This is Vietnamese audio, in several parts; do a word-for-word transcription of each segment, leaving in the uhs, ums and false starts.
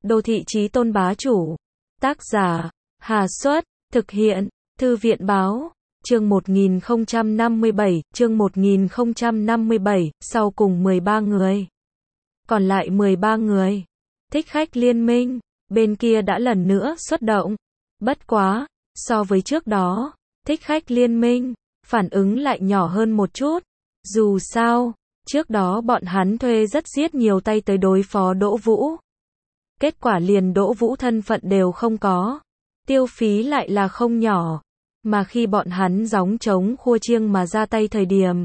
Đô thị chí tôn bá chủ. Tác giả, Hà Xuất, thực hiện, Thư viện Báo. Chương một nghìn không trăm năm mươi bảy, chương một nghìn không trăm năm mươi bảy, sau cùng mười ba người. Còn lại mười ba người. Thích khách liên minh, bên kia đã lần nữa xuất động. Bất quá, so với trước đó, thích khách liên minh, phản ứng lại nhỏ hơn một chút. Dù sao, trước đó bọn hắn thuê rất giết nhiều tay tới đối phó Đỗ Vũ. Kết quả liền Đỗ Vũ thân phận đều không có. Tiêu phí lại là không nhỏ. Mà khi bọn hắn gióng trống khua chiêng mà ra tay thời điểm,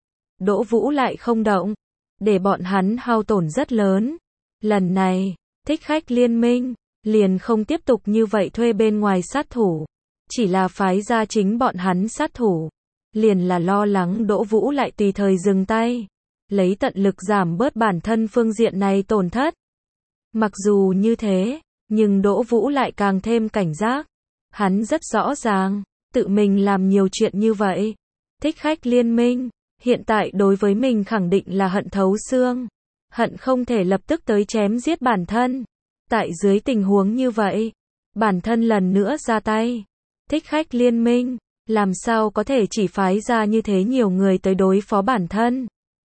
Đỗ Vũ lại không động, để bọn hắn hao tổn rất lớn. Lần này, thích khách liên minh, liền không tiếp tục như vậy thuê bên ngoài sát thủ. Chỉ là phái ra chính bọn hắn sát thủ. Liền là lo lắng Đỗ Vũ lại tùy thời dừng tay. Lấy tận lực giảm bớt bản thân phương diện này tổn thất. Mặc dù như thế, nhưng Đỗ Vũ lại càng thêm cảnh giác. Hắn rất rõ ràng, tự mình làm nhiều chuyện như vậy. Thích khách liên minh, hiện tại đối với mình khẳng định là hận thấu xương. Hận không thể lập tức tới chém giết bản thân. Tại dưới tình huống như vậy, bản thân lần nữa ra tay. Thích khách liên minh, làm sao có thể chỉ phái ra như thế nhiều người tới đối phó bản thân.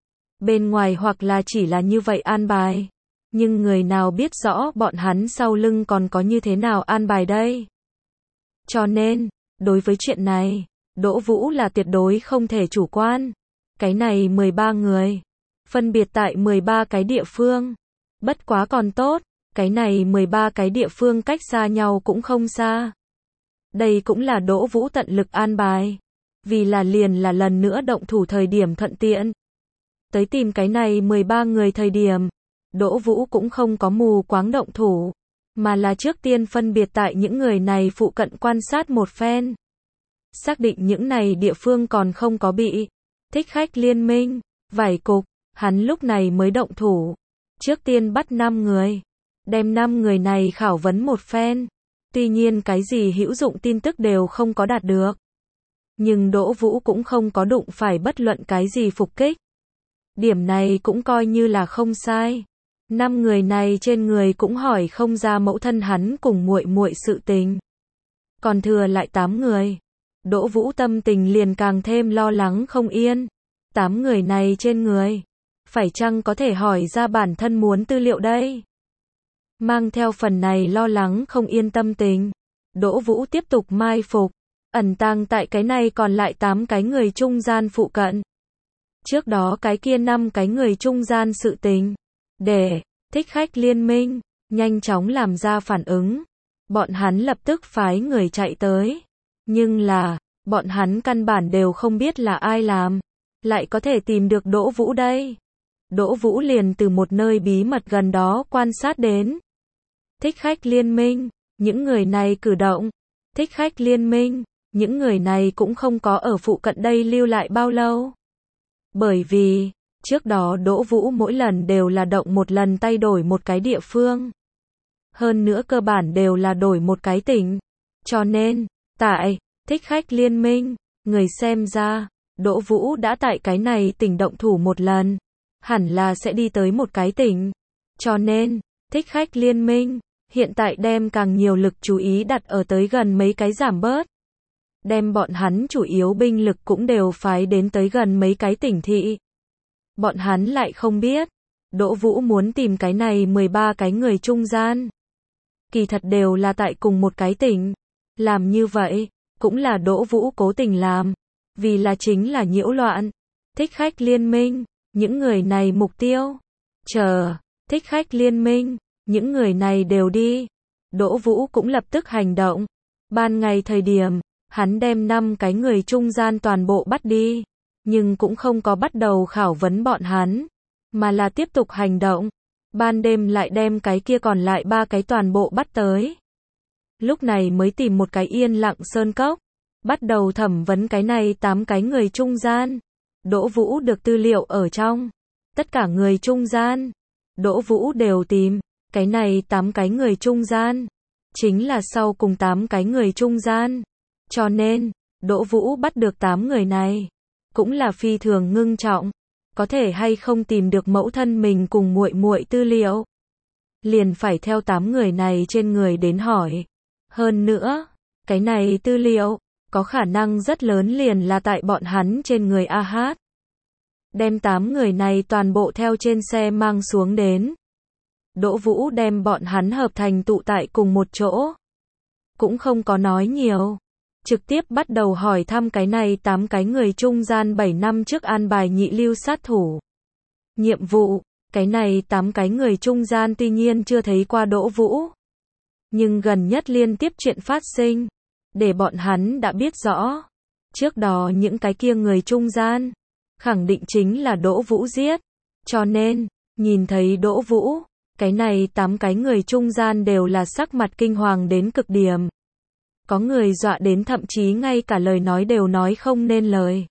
Bên ngoài hoặc là chỉ là như vậy an bài. Nhưng người nào biết rõ bọn hắn sau lưng còn có như thế nào an bài đây. Cho nên, đối với chuyện này, Đỗ Vũ là tuyệt đối không thể chủ quan. Cái này mười ba người, phân biệt tại mười ba cái địa phương. Bất quá còn tốt, cái này mười ba cái địa phương cách xa nhau cũng không xa. Đây cũng là Đỗ Vũ tận lực an bài. Vì là liền là lần nữa động thủ thời điểm thuận tiện. Tới tìm cái này mười ba người thời điểm, Đỗ Vũ cũng không có mù quáng động thủ, mà là trước tiên phân biệt tại những người này phụ cận quan sát một phen. Xác định những này địa phương còn không có bị thích khách liên minh, vải cục, hắn lúc này mới động thủ. Trước tiên bắt năm người, đem năm người này khảo vấn một phen. Tuy nhiên cái gì hữu dụng tin tức đều không có đạt được. Nhưng Đỗ Vũ cũng không có đụng phải bất luận cái gì phục kích. Điểm này cũng coi như là không sai. Năm người này trên người cũng hỏi không ra mẫu thân hắn cùng muội muội sự tình. Còn thừa lại tám người. Đỗ Vũ tâm tình liền càng thêm lo lắng không yên. Tám người này trên người, phải chăng có thể hỏi ra bản thân muốn tư liệu đây? Mang theo phần này lo lắng không yên tâm tình, Đỗ Vũ tiếp tục mai phục, ẩn tàng tại cái này còn lại tám cái người trung gian phụ cận. Trước đó cái kia năm cái người trung gian sự tình, để thích khách liên minh nhanh chóng làm ra phản ứng. Bọn hắn lập tức phái người chạy tới. Nhưng là, bọn hắn căn bản đều không biết là ai làm, lại có thể tìm được Đỗ Vũ đây. Đỗ Vũ liền từ một nơi bí mật gần đó quan sát đến. Thích khách liên minh, những người này cử động. Thích khách liên minh, những người này cũng không có ở phụ cận đây lưu lại bao lâu. Bởi vì, trước đó Đỗ Vũ mỗi lần đều là động một lần tay đổi một cái địa phương. Hơn nữa cơ bản đều là đổi một cái tỉnh. Cho nên, tại thích khách liên minh, người xem ra, Đỗ Vũ đã tại cái này tỉnh động thủ một lần. Hẳn là sẽ đi tới một cái tỉnh. Cho nên, thích khách liên minh, hiện tại đem càng nhiều lực chú ý đặt ở tới gần mấy cái giảm bớt. Đem bọn hắn chủ yếu binh lực cũng đều phái đến tới gần mấy cái tỉnh thị. Bọn hắn lại không biết, Đỗ Vũ muốn tìm cái này mười ba cái người trung gian. Kỳ thật đều là tại cùng một cái tỉnh. Làm như vậy, cũng là Đỗ Vũ cố tình làm. Vì là chính là nhiễu loạn. Thích khách liên minh, những người này mục tiêu. Chờ, thích khách liên minh, những người này đều đi. Đỗ Vũ cũng lập tức hành động. Ban ngày thời điểm, hắn đem năm cái người trung gian toàn bộ bắt đi. Nhưng cũng không có bắt đầu khảo vấn bọn hắn. Mà là tiếp tục hành động. Ban đêm lại đem cái kia còn lại ba cái toàn bộ bắt tới. Lúc này mới tìm một cái yên lặng sơn cốc. Bắt đầu thẩm vấn cái này tám cái người trung gian. Đỗ Vũ được tư liệu ở trong. Tất cả người trung gian. Đỗ Vũ đều tìm. Cái này tám cái người trung gian. Chính là sau cùng tám cái người trung gian. Cho nên, Đỗ Vũ bắt được tám người này. Cũng là phi thường ngưng trọng. Có thể hay không tìm được mẫu thân mình cùng muội muội tư liệu. liền phải theo tám người này trên người đến hỏi. Hơn nữa, cái này tư liệu, có khả năng rất lớn liền là tại bọn hắn trên người A Hát. Đem tám người này toàn bộ theo trên xe mang xuống đến. Đỗ Vũ đem bọn hắn hợp thành tụ tại cùng một chỗ. Cũng không có nói nhiều. Trực tiếp bắt đầu hỏi thăm cái này tám cái người trung gian bảy năm trước an bài nhị lưu sát thủ. Nhiệm vụ, cái này tám cái người trung gian tuy nhiên chưa thấy qua Đỗ Vũ. Nhưng gần nhất liên tiếp chuyện phát sinh. Để bọn hắn đã biết rõ. Trước đó những cái kia người trung gian. Khẳng định chính là Đỗ Vũ giết. Cho nên, nhìn thấy Đỗ Vũ, cái này tám cái người trung gian đều là sắc mặt kinh hoàng đến cực điểm. Có người dọa đến thậm chí ngay cả lời nói đều nói không nên lời.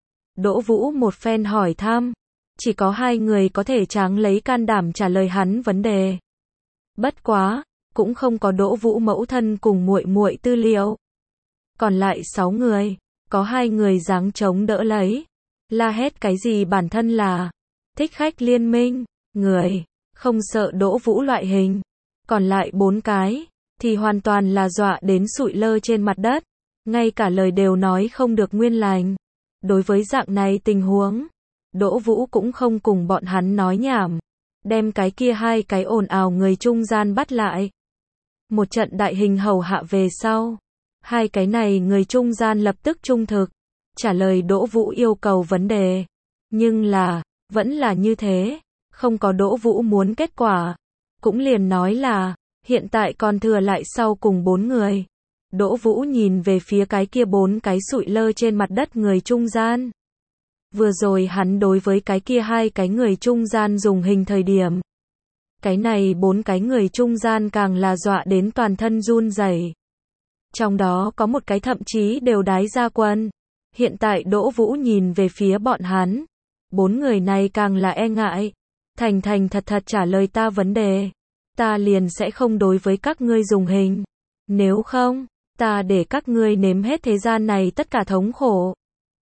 Đỗ Vũ một phen hỏi thăm. Chỉ có hai người có thể tráng lấy can đảm trả lời hắn vấn đề. Bất quá, cũng không có Đỗ Vũ mẫu thân cùng muội muội tư liệu. Còn lại sáu người, có hai người giáng chống đỡ lấy. La hét cái gì bản thân là thích khách liên minh, người, không sợ Đỗ Vũ loại hình. Còn lại bốn cái, thì hoàn toàn là dọa đến sụi lơ trên mặt đất. Ngay cả lời đều nói không được nguyên lành. Đối với dạng này tình huống, Đỗ Vũ cũng không cùng bọn hắn nói nhảm. Đem cái kia hai cái ồn ào người trung gian bắt lại. Một trận đại hình hầu hạ về sau. Hai cái này người trung gian lập tức trung thực. Trả lời Đỗ Vũ yêu cầu vấn đề. Nhưng là, vẫn là như thế. Không có Đỗ Vũ muốn kết quả. Cũng liền nói là, hiện tại còn thừa lại sau cùng bốn người. Đỗ Vũ nhìn về phía cái kia bốn cái sụi lơ trên mặt đất người trung gian. Vừa rồi hắn đối với cái kia hai cái người trung gian dùng hình thời điểm. Cái này bốn cái người trung gian càng là dọa đến toàn thân run rẩy. Trong đó có một cái thậm chí đều đái ra quân. Hiện tại Đỗ Vũ nhìn về phía bọn hắn. Bốn người này càng là e ngại. Thành thành thật thật trả lời ta vấn đề. Ta liền sẽ không đối với các ngươi dùng hình. Nếu không, ta để các ngươi nếm hết thế gian này tất cả thống khổ.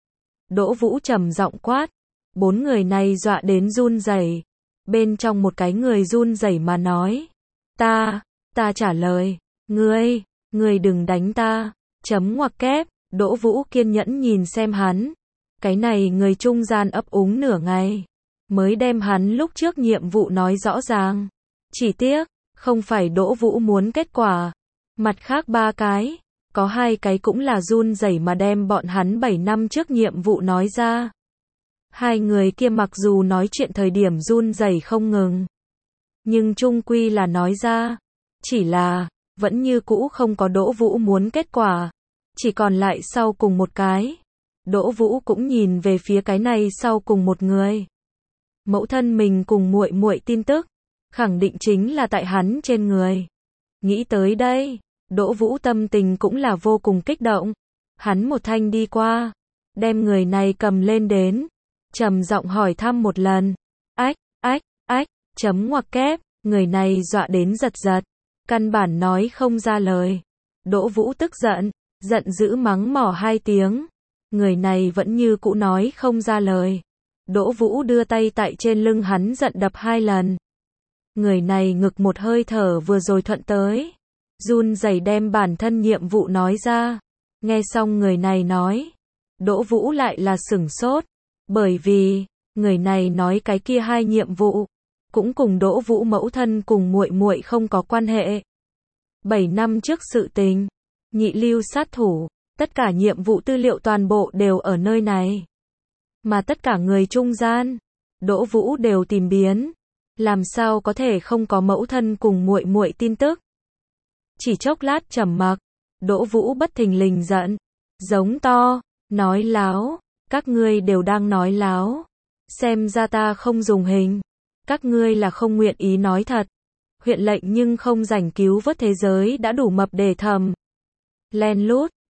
Đỗ Vũ trầm giọng quát. Bốn người này dọa đến run rẩy. Bên trong một cái người run rẩy mà nói. Ta, ta trả lời. Ngươi, ngươi đừng đánh ta. Chấm ngoặc kép. Đỗ Vũ kiên nhẫn nhìn xem hắn. Cái này người trung gian ấp úng nửa ngày. Mới đem hắn lúc trước nhiệm vụ nói rõ ràng. Chỉ tiếc, không phải Đỗ Vũ muốn kết quả. Mặt khác ba cái. Có hai cái cũng là run rẩy mà đem bọn hắn bảy năm trước nhiệm vụ nói ra. Hai người kia mặc dù nói chuyện thời điểm run rẩy không ngừng. Nhưng chung quy là nói ra. Chỉ là, vẫn như cũ không có Đỗ Vũ muốn kết quả. Chỉ còn lại sau cùng một cái. Đỗ Vũ cũng nhìn về phía cái này sau cùng một người. Mẫu thân mình cùng muội muội tin tức. Khẳng định chính là tại hắn trên người. Nghĩ tới đây. Đỗ Vũ tâm tình cũng là vô cùng kích động. Hắn một thanh đi qua. Đem người này cầm lên đến. Trầm giọng hỏi thăm một lần. Ách, ách, ách, chấm ngoặc kép. Người này dọa đến giật giật. Căn bản nói không ra lời. Đỗ Vũ tức giận. Giận dữ mắng mỏ hai tiếng. Người này vẫn như cũ nói không ra lời. Đỗ Vũ đưa tay tại trên lưng hắn giận đập hai lần. Người này ngực một hơi thở vừa rồi thuận tới. Run rẩy đem bản thân nhiệm vụ nói ra. Nghe xong người này nói. Đỗ Vũ lại là sửng sốt. Bởi vì, người này nói cái kia hai nhiệm vụ. Cũng cùng Đỗ Vũ mẫu thân cùng muội muội không có quan hệ. Bảy năm trước sự tình. Nhị lưu sát thủ. Tất cả nhiệm vụ tư liệu toàn bộ đều ở nơi này. Mà tất cả người trung gian. Đỗ Vũ đều tìm biến. Làm sao có thể không có mẫu thân cùng muội muội tin tức. Chỉ chốc lát trầm mặc. Đỗ Vũ bất thình lình giận. Giống to. Nói láo. Các ngươi đều đang nói láo. Xem ra ta không dùng hình. Các ngươi là không nguyện ý nói thật. Huyện lệnh nhưng không rảnh cứu vớt thế giới đã đủ mập để thầm. Len lút.